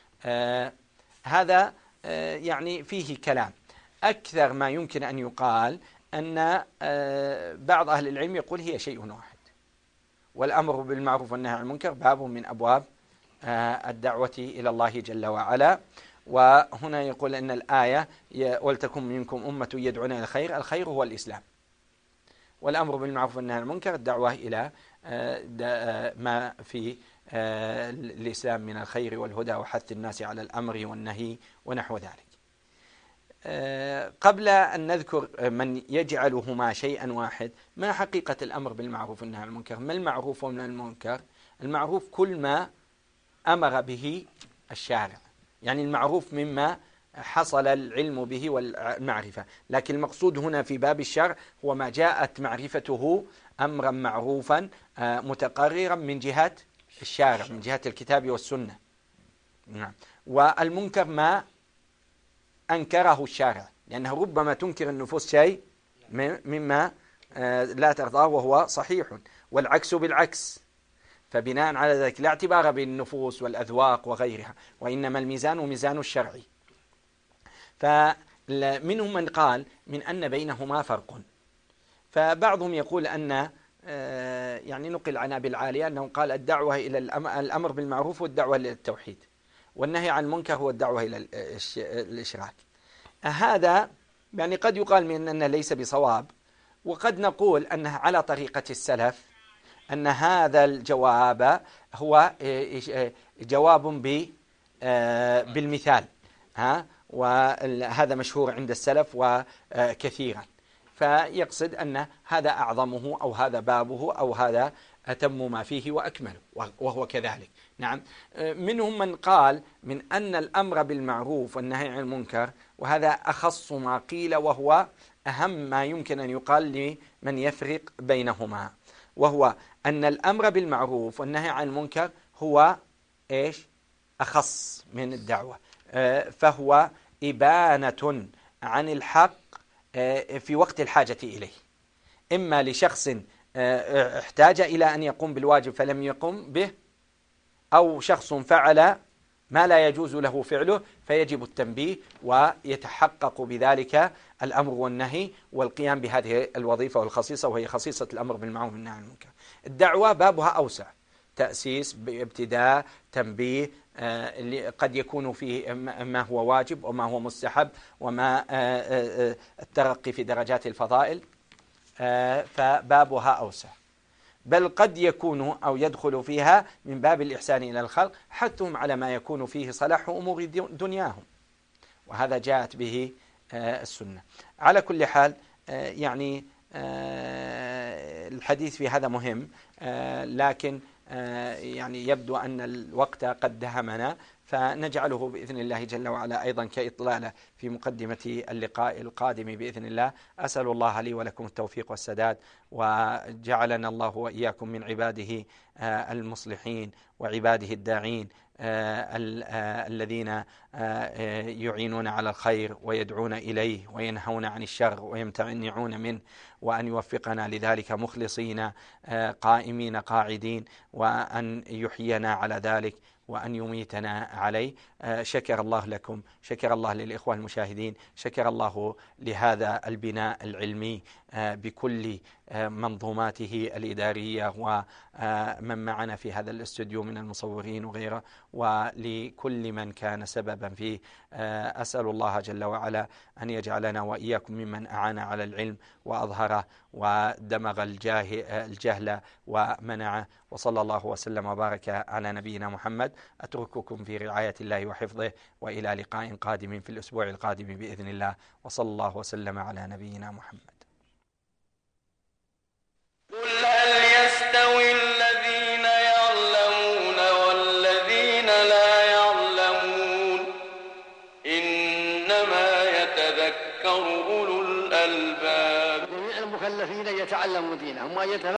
هذا يعني فيه كلام. أكثر ما يمكن أن يقال أن بعض أهل العلم يقول هي شيء واحد، والأمر بالمعروف والنهي عن المنكر باب من أبواب الدعوة إلى الله جل وعلا. وهنا يقول أن الآية ولتكن منكم أمة يدعون إلى الخير، الخير هو الإسلام، والأمر بالمعروف والنهي عن المنكر الدعوة إلى ما في الإسلام من الخير والهدى وحث الناس على الأمر والنهي ونحو ذلك. قبل أن نذكر من يجعلهما شيئا واحد، ما حقيقة الأمر بالمعروف والنهي عن المنكر؟ ما المعروف وما المنكر؟ المعروف كل ما أمر به الشارع، يعني المعروف مما حصل العلم به والمعرفة، لكن المقصود هنا في باب الشرع هو ما جاءت معرفته أمرا معروفا متقررا من جهة الشارع، من جهة الكتاب والسنة. نعم. والمنكر ما أنكره الشارع، لأنه ربما تنكر النفوس شيء مما لا ترضاه وهو صحيح، والعكس بالعكس. فبناء على ذلك لا اعتبار بالنفوس والأذواق وغيرها، وإنما الميزان ميزان الشرعي. فمنهم من قال من أن بينهما فرق، فبعضهم يقول أن يعني نقل عن أبي العالية أنه قال الدعوة إلى الأمر بالمعروف والدعوة إلى التوحيد، والنهي عن المنكر هو الدعوة إلى الإشراك. هذا يعني قد يقال من أنه ليس بصواب، وقد نقول أنه على طريقة السلف، أن هذا الجواب هو جواب بالمثال، وهذا مشهور عند السلف وكثيرا، فيقصد أن هذا أعظمه أو هذا بابه أو هذا أتم ما فيه وأكمله، وهو كذلك. نعم. منهم من قال من أن الأمر بالمعروف والنهي عن المنكر، وهذا أخص ما قيل وهو أهم ما يمكن أن يقال لمن يفرق بينهما، وهو أن الأمر بالمعروف والنهي عن المنكر هو إيش؟ أخص من الدعوة، فهو إبانة عن الحق في وقت الحاجة إليه، إما لشخص احتاج إلى أن يقوم بالواجب فلم يقم به، أو شخص فعل ما لا يجوز له فعله فيجب التنبيه ويتحقق بذلك الأمر والنهي والقيام بهذه الوظيفة والخصيصة، وهي خصيصة الأمر بالمعروف والنهي عن المنكر. الدعوة بابها أوسع، تأسيس، ابتداء، تنبيه، قد يكون فيه ما هو واجب وما هو مستحب وما الترقي في درجات الفضائل، فبابها أوسع. بل قد يكون أو يدخل فيها من باب الإحسان إلى الخلق حثهم على ما يكون فيه صلاح أمور دنياهم، وهذا جاءت به السنة. على كل حال يعني الحديث في هذا مهم، لكن يعني يبدو أن الوقت قد دهمنا، فنجعله بإذن الله جل وعلا أيضا كإطلالة في مقدمة اللقاء القادم بإذن الله. أسأل الله لي ولكم التوفيق والسداد، وجعلنا الله وإياكم من عباده المصلحين وعباده الداعين الذين يعينون على الخير ويدعون إليه وينهون عن الشر ويمتنعون منه، وأن يوفقنا لذلك مخلصين قائمين قاعدين، وأن يحيينا على ذلك وأن يميتنا عليه. شكر الله لكم، شكر الله للإخوة المشاهدين، شكر الله لهذا البناء العلمي بكل منظوماته الإدارية ومن معنا في هذا الاستوديو من المصورين وغيره، ولكل من كان سببا فيه. أسأل الله جل وعلا أن يجعلنا وإياكم ممن أعان على العلم وأظهره ودمغ الجهل ومنعه. وصلى الله وسلم وبارك على نبينا محمد. أترككم في رعاية الله وحفظه، وإلى لقاء قادم في الأسبوع القادم بإذن الله، وصلى الله وسلم على نبينا محمد. قل هل يستوي الذين يعلمون والذين لا يعلمون؟ إنما يتذكر أولو الألباب. جميع المكلفين يتعلموا دينهم